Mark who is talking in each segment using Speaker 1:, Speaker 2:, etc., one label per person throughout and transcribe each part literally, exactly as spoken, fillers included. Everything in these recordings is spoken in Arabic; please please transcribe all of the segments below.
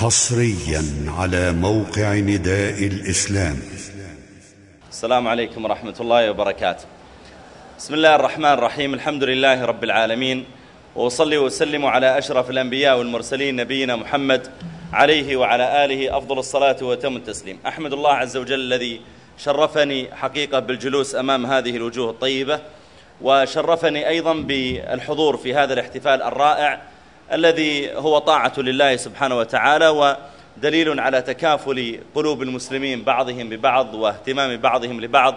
Speaker 1: حصريا على موقع نداء الإسلام.
Speaker 2: السلام عليكم ورحمة الله وبركاته. بسم الله الرحمن الرحيم. الحمد لله رب العالمين، وأصلي وأسلم على أشرف الأنبياء والمرسلين نبينا محمد عليه وعلى آله أفضل الصلاة وأتم التسليم. أحمد الله عز وجل الذي شرفني حقيقة بالجلوس أمام هذه الوجوه الطيبة، وشرفني أيضا بالحضور في هذا الاحتفال الرائع الذي هو طاعة لله سبحانه وتعالى، ودليل على تكافل قلوب المسلمين بعضهم ببعض واهتمام بعضهم لبعض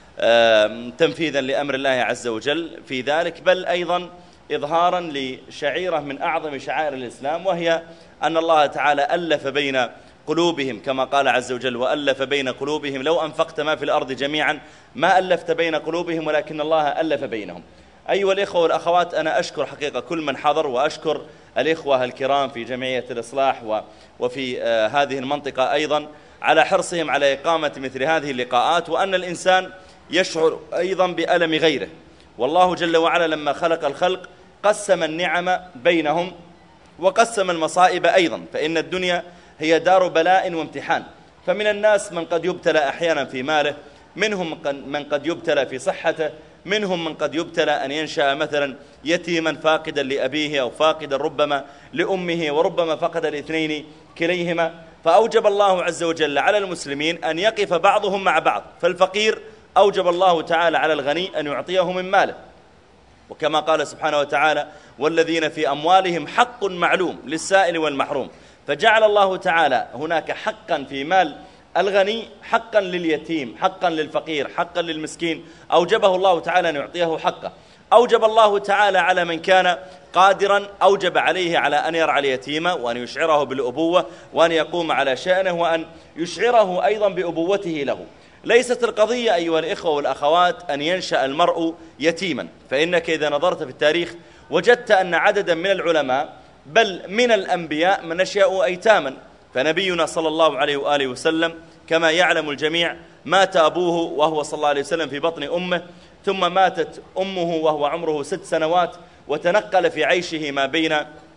Speaker 2: تنفيذا لأمر الله عز وجل في ذلك، بل أيضا إظهارا لشعيرة من أعظم شعائر الإسلام، وهي أن الله تعالى ألف بين قلوبهم كما قال عز وجل: وألف بين قلوبهم لو أنفقت ما في الأرض جميعا ما ألفت بين قلوبهم ولكن الله ألف بينهم. أيها الإخوة والأخوات، أنا أشكر حقيقة كل من حضر، وأشكر الإخوة الكرام في جمعية الإصلاح وفي هذه المنطقة أيضا على حرصهم على إقامة مثل هذه اللقاءات، وأن الإنسان يشعر أيضا بألم غيره. والله جل وعلا لما خلق الخلق قسم النعم بينهم وقسم المصائب أيضا، فإن الدنيا هي دار بلاء وامتحان. فمن الناس من قد يبتلى أحيانا في ماله، منهم من قد يبتلى في صحته، منهم من قد يبتلى أن ينشأ مثلا يتيما فاقدا لأبيه أو فاقدا ربما لأمه، وربما فقد الاثنين كليهما. فأوجب الله عز وجل على المسلمين أن يقف بعضهم مع بعض، فالفقير أوجب الله تعالى على الغني أن يعطيه من ماله، وكما قال سبحانه وتعالى: والذين في أموالهم حق معلوم للسائل والمحروم. فجعل الله تعالى هناك حقا في مال الغني، حقا لليتيم، حقا للفقير، حقا للمسكين، أوجبه الله تعالى أن يعطيه حقه. أوجب الله تعالى على من كان قادرا، أوجب عليه على أن يرعى اليتيم وأن يشعره بالأبوة وأن يقوم على شأنه وأن يشعره أيضا بأبوته له. ليست القضية أيها الإخوة والأخوات أن ينشأ المرء يتيما، فإنك إذا نظرت في التاريخ وجدت أن عددا من العلماء بل من الأنبياء من نشأوا أيتاما. فنبينا صلى الله عليه وآله وسلم كما يعلم الجميع مات أبوه وهو صلى الله عليه وسلم في بطن أمه، ثم ماتت أمه وهو عمره ست سنوات، وتنقل في عيشه ما بين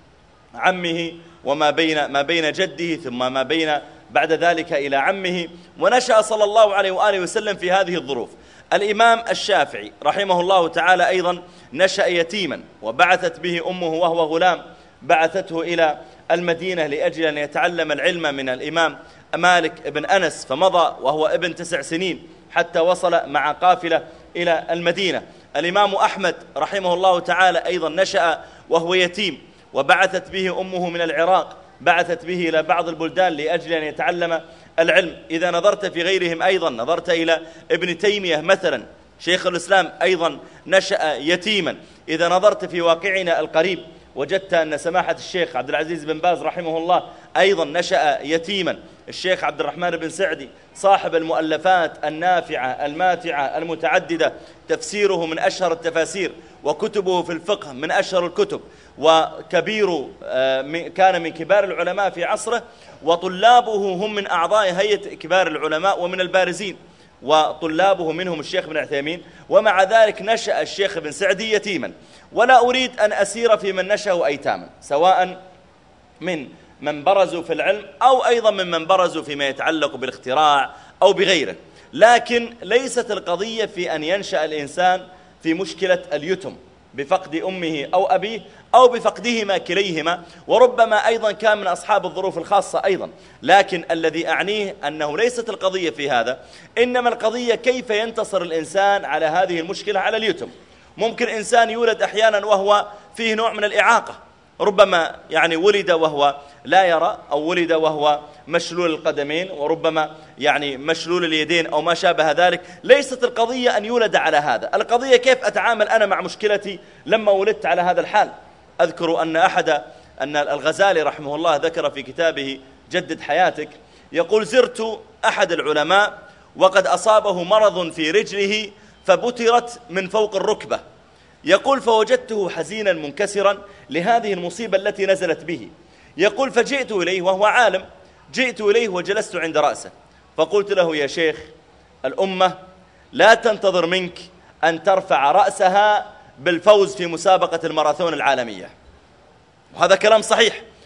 Speaker 2: عمه وما بين ما بين جده، ثم ما بين بعد ذلك إلى عمه، ونشأ صلى الله عليه وآله وسلم في هذه الظروف. الإمام الشافعي رحمه الله تعالى أيضا نشأ يتيما، وبعثت به أمه وهو غلام، بعثته إلى المدينة لأجل أن يتعلم العلم من الإمام مالك بن أنس، فمضى وهو ابن تسع سنين حتى وصل مع قافلة إلى المدينة. الإمام أحمد رحمه الله تعالى أيضا نشأ وهو يتيم، وبعثت به أمه من العراق، بعثت به إلى بعض البلدان لأجل أن يتعلم العلم. إذا نظرت في غيرهم أيضا، نظرت إلى ابن تيمية مثلا شيخ الإسلام أيضا نشأ يتيما. إذا نظرت في واقعنا القريب وجدت أن سماحة الشيخ عبد العزيز بن باز رحمه الله أيضا نشأ يتيما. الشيخ عبد الرحمن بن سعدي صاحب المؤلفات النافعة الماتعة المتعددة، تفسيره من أشهر التفاسير، وكتبه في الفقه من أشهر الكتب، وكبير كان من كبار العلماء في عصره، وطلابه هم من أعضاء هيئة كبار العلماء ومن البارزين، وطلابه منهم الشيخ بن عثيمين. ومع ذلك نشأ الشيخ بن سعدي يتيما. ولا أريد أن أسير في من نشأوا أيتاما، سواء من من برزوا في العلم أو أيضا من من برزوا فيما يتعلق بالاختراع أو بغيره، لكن ليست القضية في أن ينشأ الإنسان في مشكلة اليتم بفقد أمه أو أبيه أو بفقدهما كليهما، وربما أيضا كان من أصحاب الظروف الخاصة أيضا. لكن الذي أعنيه أنه ليست القضية في هذا، إنما القضية كيف ينتصر الإنسان على هذه المشكلة على اليتم. ممكن إنسان يولد أحيانا وهو فيه نوع من الإعاقة، ربما يعني ولد وهو لا يرى، أو ولد وهو مشلول القدمين، وربما يعني مشلول اليدين أو ما شابه ذلك. ليست القضية أن يولد على هذا، القضية كيف أتعامل أنا مع مشكلتي لما ولدت على هذا الحال. أذكر أن أحد أن الغزالي رحمه الله ذكر في كتابه جدد حياتك، يقول: زرت أحد العلماء وقد أصابه مرض في رجله فبترت من فوق الركبة. يقول: فوجدته حزينا منكسرا لهذه المصيبة التي نزلت به. يقول: فجئت إليه وهو عالم، جئت إليه وجلست عند رأسه، فقلت له: يا شيخ، الأمة لا تنتظر منك أن ترفع رأسها بالفوز في مسابقة الماراثون العالمية. وهذا كلام صحيح.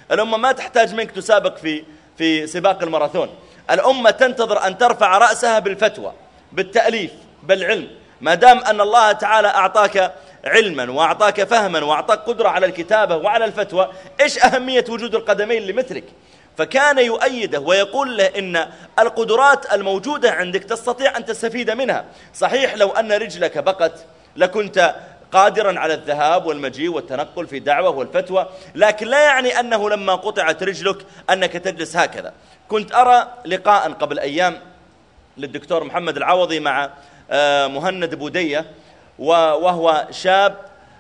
Speaker 2: الأمة ما تحتاج منك تسابق في في سباق الماراثون. الأمة تنتظر أن ترفع رأسها بالفتوى، بالتأليف، بالعلم. ما دام أن الله تعالى أعطاك علما وأعطاك فهما وأعطاك قدرة على الكتابة وعلى الفتوى، إيش أهمية وجود القدمين لمثلك؟ فكان يؤيده ويقول له إن القدرات الموجودة عندك تستطيع أن تستفيد منها. صحيح لو أن رجلك بقت لكنت قادرا على الذهاب والمجيء والتنقل في الدعوة والفتوى، لكن لا يعني أنه لما قطعت رجلك أنك تجلس هكذا. كنت أرى لقاء قبل أيام للدكتور محمد العوضي مع مهند بودية، وهو شاب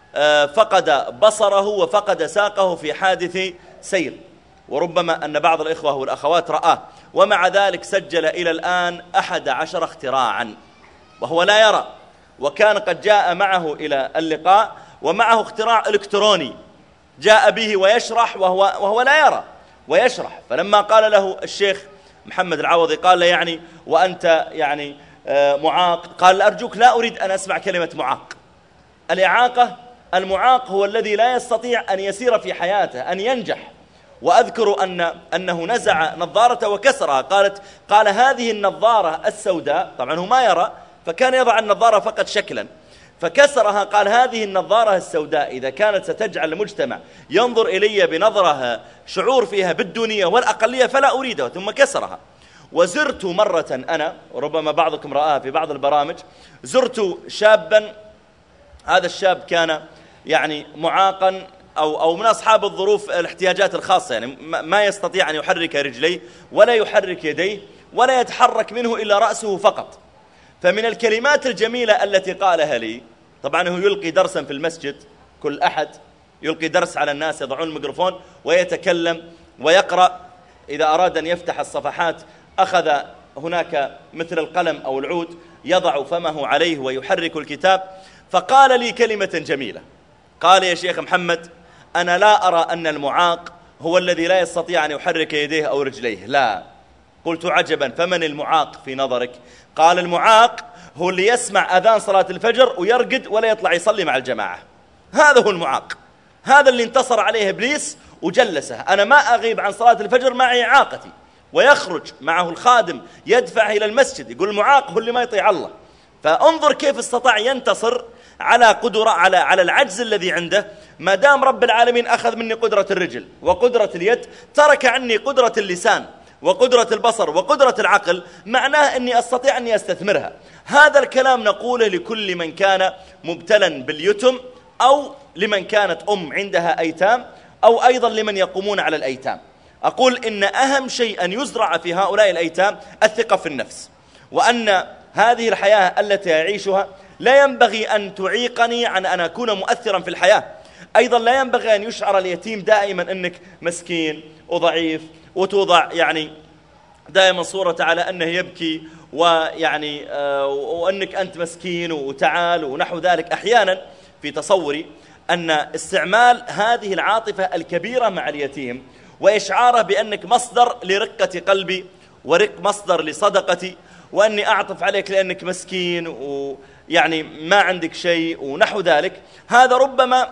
Speaker 2: فقد بصره وفقد ساقه في حادث سير، وربما أن بعض الإخوة والأخوات رآه، ومع ذلك سجل إلى الآن أحد عشر اختراعا وهو لا يرى. وكان قد جاء معه إلى اللقاء ومعه اختراع إلكتروني جاء به ويشرح وهو, وهو لا يرى ويشرح. فلما قال له الشيخ محمد العوضي قال له يعني وأنت يعني معاق، قال أرجوك لا أريد أن أسمع كلمة معاق. الإعاقة المعاق هو الذي لا يستطيع أن يسير في حياته، أن ينجح. وأذكر أن أنه نزع نظارته وكسرها. قالت قال هذه النظارة السوداء، طبعا هو ما يرى فكان يضع النظارة فقط شكلا، فكسرها. قال هذه النظارة السوداء إذا كانت ستجعل المجتمع ينظر إلي بنظرة شعور فيها بالدونية والأقلية فلا أريدها، ثم كسرها. وزرت مرة أنا، وربما بعضكم رآها في بعض البرامج، زرت شابا، هذا الشاب كان يعني معاقا أو, أو من أصحاب الظروف الاحتياجات الخاصة، يعني ما يستطيع أن يحرك رجليه ولا يحرك يديه ولا يتحرك منه إلا رأسه فقط. فمن الكلمات الجميلة التي قالها لي، طبعا هو يلقي درسا في المسجد كل أحد، يلقي درس على الناس، يضعون الميكروفون ويتكلم ويقرأ. إذا أراد أن يفتح الصفحات أخذ هناك مثل القلم أو العود يضع فمه عليه ويحرك الكتاب. فقال لي كلمة جميلة، قال يا شيخ محمد أنا لا أرى أن المعاق هو الذي لا يستطيع أن يحرك يديه أو رجليه، لا. قلت عجبا، فمن المعاق في نظرك؟ قال المعاق هو اللي يسمع أذان صلاة الفجر ويرقد ولا يطلع يصلي مع الجماعة، هذا هو المعاق، هذا اللي انتصر عليه إبليس وجلسه. أنا ما أغيب عن صلاة الفجر معي إعاقتي، ويخرج معه الخادم يدفعه إلى المسجد. يقول المعاق هو اللي ما يطيع الله. فانظر كيف استطاع ينتصر على قدرة على على العجز الذي عنده. ما دام رب العالمين أخذ مني قدرة الرجل وقدرة اليد، ترك عني قدرة اللسان وقدرة البصر وقدرة العقل، معناه أني أستطيع أني أستثمرها. هذا الكلام نقوله لكل من كان مبتلا باليتم، أو لمن كانت أم عندها أيتام، أو أيضا لمن يقومون على الأيتام. أقول إن أهم شيء أن يزرع في هؤلاء الأيتام الثقة في النفس، وأن هذه الحياة التي أعيشها لا ينبغي أن تعيقني عن أن أكون مؤثرا في الحياة. أيضا لا ينبغي أن يشعر اليتيم دائما أنك مسكين وضعيف، وتوضع يعني دائما صورة على أنه يبكي ويعني آه وأنك أنت مسكين وتعال ونحو ذلك. أحيانا في تصوري أن استعمال هذه العاطفة الكبيرة مع اليتيم وإشعاره بأنك مصدر لرقة قلبي ورق مصدر لصدقتي، وأني أعطف عليك لأنك مسكين ويعني ما عندك شيء ونحو ذلك، هذا ربما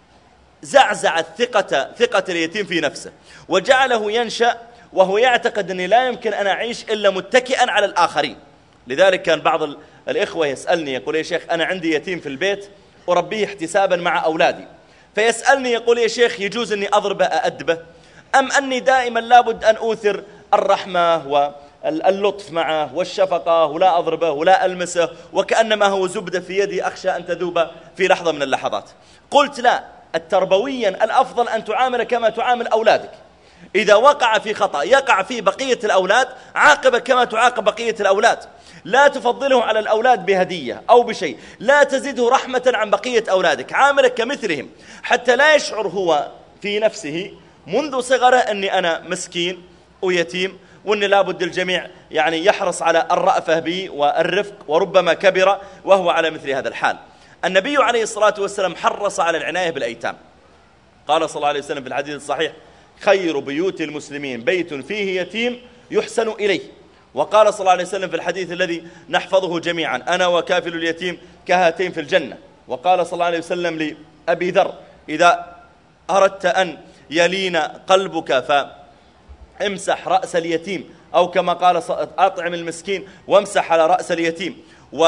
Speaker 2: زعزع الثقة ثقة اليتيم في نفسه وجعله ينشأ وهو يعتقد أني لا يمكن أن أعيش إلا متكئا على الآخرين. لذلك كان بعض الإخوة يسألني يقول يا شيخ أنا عندي يتيم في البيت أربيه احتسابا مع أولادي، فيسألني يقول يا شيخ يجوز أني أضربه أأدبه، أم أني دائما لابد أن أوثر الرحمة واللطف معه والشفقة ولا أضربه ولا ألمسه وكأنما هو زبدة في يدي أخشى أن تذوب في لحظة من اللحظات. قلت لا، التربويا الأفضل أن تعامل كما تعامل أولادك. إذا وقع في خطأ يقع فيه بقية الأولاد، عاقبه كما تعاقب بقية الأولاد. لا تفضله على الأولاد بهدية أو بشيء، لا تزيده رحمة عن بقية أولادك، عاملك كمثلهم حتى لا يشعر هو في نفسه منذ صغره أني أنا مسكين ويتيم، وأن لابد الجميع يعني يحرص على الرأفة بي والرفق، وربما كبر وهو على مثل هذا الحال. النبي عليه الصلاة والسلام حرص على العناية بالأيتام. قال صلى الله عليه وسلم في الحديث الصحيح: خير بيوت المسلمين بيت فيه يتيم يحسن إليه. وقال صلى الله عليه وسلم في الحديث الذي نحفظه جميعا: أنا وكافل اليتيم كهاتين في الجنة. وقال صلى الله عليه وسلم لأبي ذر: إذا أردت أن يلين قلبك فامسح رأس اليتيم، أو كما قال أطعم المسكين وامسح على رأس اليتيم.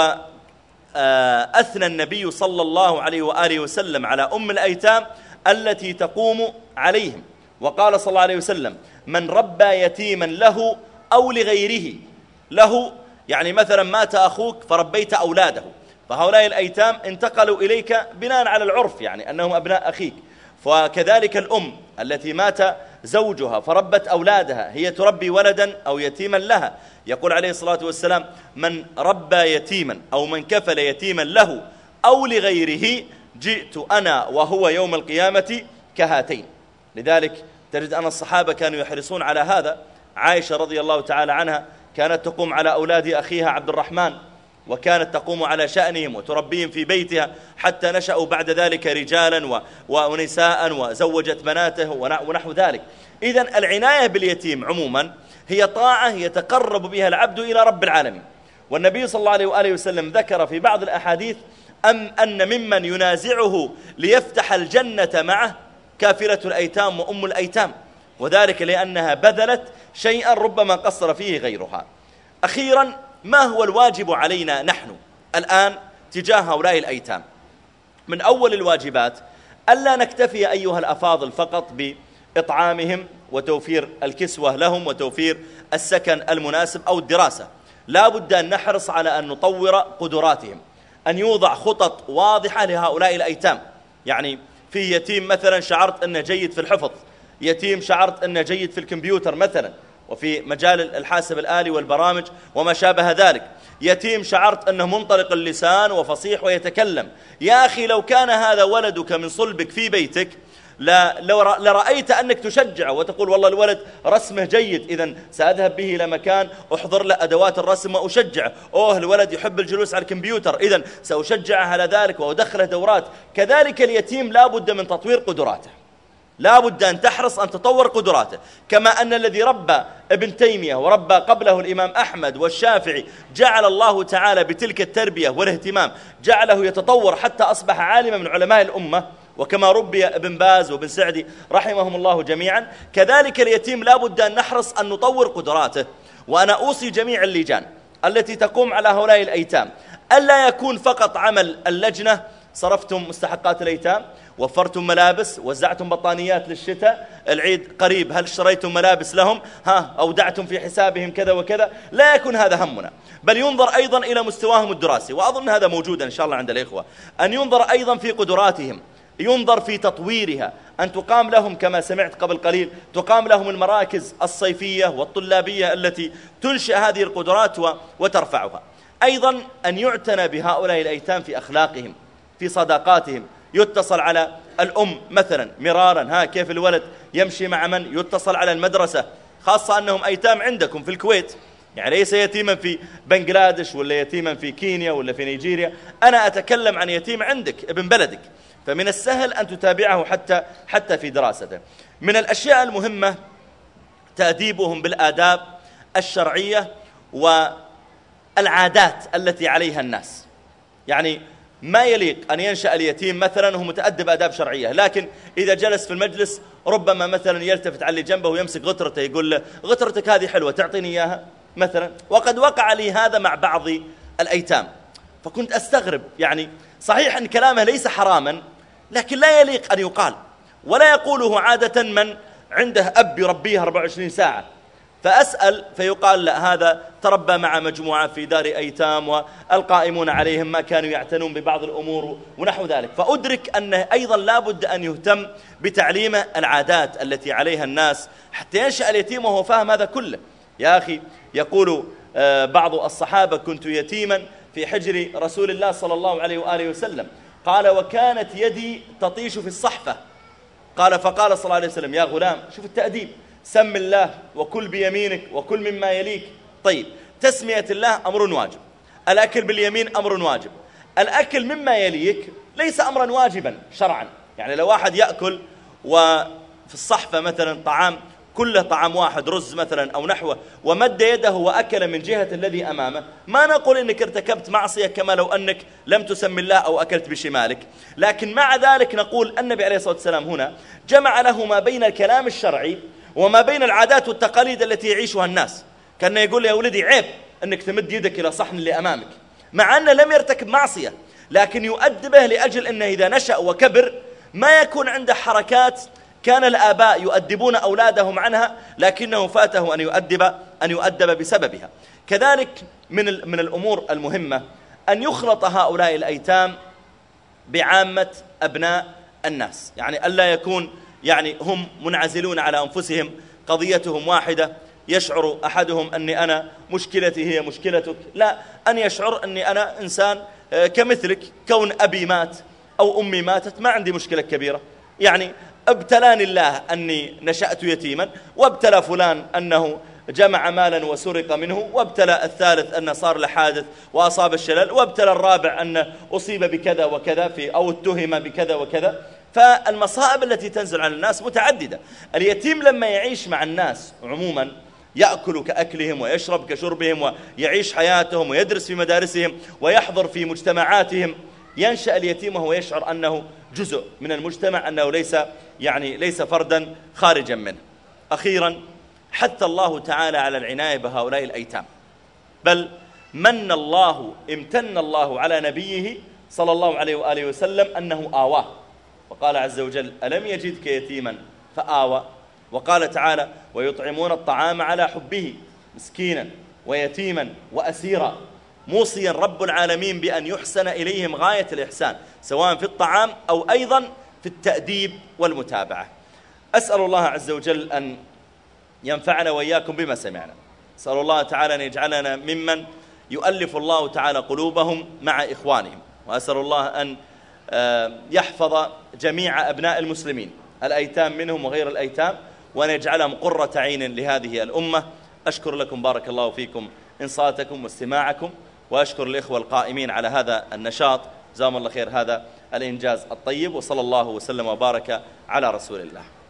Speaker 2: وأثنى النبي صلى الله عليه وآله وسلم على أم الأيتام التي تقوم عليهم، وقال صلى الله عليه وسلم: من ربى يتيما له أو لغيره، له يعني مثلا مات أخوك فربيت أولاده، فهؤلاء الأيتام انتقلوا إليك بناء على العرف، يعني أنهم أبناء أخيك. وكذلك الأم التي مات زوجها فربت أولادها، هي تربي ولدا أو يتيما لها. يقول عليه الصلاة والسلام: من ربى يتيما أو من كفل يتيما له أو لغيره جئت أنا وهو يوم القيامة كهاتين. لذلك تجد أن الصحابة كانوا يحرصون على هذا. عائشة رضي الله تعالى عنها كانت تقوم على أولاد أخيها عبد الرحمن، وكانت تقوم على شأنهم وتربيهم في بيتها حتى نشأوا بعد ذلك رجالا ونساء وزوجت بناته ونحو ذلك. إذن العناية باليتيم عموما هي طاعة يتقرب بها العبد إلى رب العالمين. والنبي صلى الله عليه وآله وسلم ذكر في بعض الأحاديث أم أن ممن ينازعه ليفتح الجنة معه كافلة الأيتام وأم الأيتام، وذلك لأنها بذلت شيئا ربما قصر فيه غيرها. أخيرا، ما هو الواجب علينا نحن الآن تجاه هؤلاء الأيتام؟ من أول الواجبات ألا نكتفي أيها الأفاضل فقط بإطعامهم وتوفير الكسوة لهم وتوفير السكن المناسب أو الدراسة، لا بد أن نحرص على أن نطور قدراتهم، أن يوضع خطط واضحة لهؤلاء الأيتام. يعني في يتيم مثلا شعرت أنه جيد في الحفظ، يتيم شعرت أنه جيد في الكمبيوتر مثلا وفي مجال الحاسب الآلي والبرامج وما شابه ذلك، يتيم شعرت أنه منطلق اللسان وفصيح ويتكلم. يا أخي لو كان هذا ولدك من صلبك في بيتك لرأيت أنك تشجعه وتقول والله الولد رسمه جيد، إذن سأذهب به إلى مكان أحضر له أدوات الرسم وأشجعه. أوه الولد يحب الجلوس على الكمبيوتر، إذن سأشجعه على ذلك وأدخله دورات. كذلك اليتيم لا بد من تطوير قدراته، لا بد أن تحرص أن تطور قدراته، كما أن الذي ربى ابن تيمية وربى قبله الإمام أحمد والشافعي جعل الله تعالى بتلك التربية والاهتمام جعله يتطور حتى أصبح عالما من علماء الأمة، وكما ربي ابن باز وابن سعدي رحمهم الله جميعا. كذلك اليتيم لا بد أن نحرص أن نطور قدراته. وأنا أوصي جميع اللجان التي تقوم على هؤلاء الأيتام ألا يكون فقط عمل اللجنة صرفتم مستحقات الأيتام، وفرتم ملابس، وزعتم بطانيات للشتاء، العيد قريب هل اشتريتم ملابس لهم، ها أودعتم في حسابهم كذا وكذا. لا يكون هذا همنا، بل ينظر أيضا إلى مستواهم الدراسي، وأظن هذا موجودا إن شاء الله عند الإخوة، أن ينظر أيضا في قدراتهم، ينظر في تطويرها، أن تقام لهم كما سمعت قبل قليل تقام لهم المراكز الصيفية والطلابية التي تنشئ هذه القدرات وترفعها. أيضا أن يعتنى بهؤلاء الأيتام في أخلاقهم، في صداقاتهم، يتصل على الأم مثلا مرارا، ها كيف الولد يمشي مع من، يتصل على المدرسة، خاصة أنهم أيتام عندكم في الكويت، يعني ليس يتيما في بنغلاديش ولا يتيما في كينيا ولا في نيجيريا، أنا أتكلم عن يتيم عندك ابن بلدك، فمن السهل أن تتابعه حتى حتى في دراسته. من الأشياء المهمة تأديبهم بالآداب الشرعية والعادات التي عليها الناس. يعني ما يليق أن ينشأ اليتيم مثلا وهو متأدب آداب شرعية، لكن إذا جلس في المجلس ربما مثلا يلتفت على اللي جنبه ويمسك غترته يقول له غترتك هذه حلوة تعطيني إياها مثلا. وقد وقع لي هذا مع بعض الأيتام، فكنت أستغرب، يعني صحيح أن كلامه ليس حراما لكن لا يليق أن يقال، ولا يقوله عادة من عنده أب يربيه أربعة وعشرين ساعة. فأسأل فيقال لا هذا تربى مع مجموعة في دار أيتام والقائمون عليهم ما كانوا يعتنون ببعض الأمور ونحو ذلك. فأدرك أنه أيضا لا بد أن يهتم بتعليمه العادات التي عليها الناس حتى ينشأ اليتيم وهو فاهم هذا كله. يا أخي يقول بعض الصحابة كنت يتيما في حجر رسول الله صلى الله عليه وآله وسلم، قال وكانت يدي تطيش في الصحفة، قال فقال صلى الله عليه وسلم يا غلام، شوف التأديب، سم الله وكل بيمينك وكل مما يليك. طيب تسمية الله أمر واجب، الأكل باليمين أمر واجب، الأكل مما يليك ليس أمرا واجبا شرعا. يعني لو واحد يأكل وفي الصحفة مثلا طعام كله طعام واحد رز مثلا أو نحوه ومد يده وأكل من جهة الذي أمامه، ما نقول إنك ارتكبت معصية كما لو أنك لم تسمي الله أو أكلت بشمالك، لكن مع ذلك نقول النبي عليه الصلاة والسلام هنا جمع له ما بين الكلام الشرعي وما بين العادات والتقاليد التي يعيشها الناس. كان يقول يا ولدي عيب أنك تمد يدك إلى صحن اللي أمامك، مع أنه لم يرتكب معصية، لكن يؤدبه لأجل أنه إذا نشأ وكبر ما يكون عنده حركات كان الآباء يؤدبون أولادهم عنها، لكنه فاته أن يؤدب أن يؤدب بسببها. كذلك من من الأمور المهمة أن يخلط هؤلاء الأيتام بعامة أبناء الناس، يعني ألا يكون يعني هم منعزلون على أنفسهم، قضيتهم واحدة، يشعر أحدهم أني أنا مشكلتي هي مشكلتك، لا، أن يشعر أني أنا إنسان كمثلك، كون أبي مات أو أمي ماتت ما عندي مشكلة كبيرة، يعني ابتلاني الله أني نشأت يتيما، وابتلى فلان أنه جمع مالا وسرق منه، وابتلى الثالث أنه صار له حادث وأصاب الشلل، وابتلى الرابع أنه أصيب بكذا وكذا في أو اتهم بكذا وكذا. فالمصائب التي تنزل على الناس متعددة. اليتيم لما يعيش مع الناس عموما يأكل كأكلهم ويشرب كشربهم ويعيش حياتهم ويدرس في مدارسهم ويحضر في مجتمعاتهم، ينشأ اليتيم وهو يشعر أنه جزء من المجتمع، أنه ليس يعني ليس فردا خارجا منه. أخيرا، حث الله تعالى على العناية بهؤلاء الأيتام، بل من الله امتن الله على نبيه صلى الله عليه وآله وسلم أنه آواه، وقال عز وجل ألم يجدك يتيما فآوى، وقال تعالى ويطعمون الطعام على حبه مسكينا ويتيما وأسيرا، موصيا رب العالمين بأن يحسن إليهم غاية الإحسان سواء في الطعام أو أيضا في التأديب والمتابعة. أسأل الله عز وجل أن ينفعنا وإياكم بما سمعنا. أسأل الله تعالى أن يجعلنا ممن يؤلف الله تعالى قلوبهم مع إخوانهم، وأسأل الله أن يحفظ جميع أبناء المسلمين الأيتام منهم وغير الأيتام، وأن يجعلهم قرة عين لهذه الأمة. أشكر لكم بارك الله فيكم إنصاتكم واستماعكم، وأشكر الإخوة القائمين على هذا النشاط، جزاهم الله خير هذا الإنجاز الطيب، وصلى الله وسلم وبارك على رسول الله.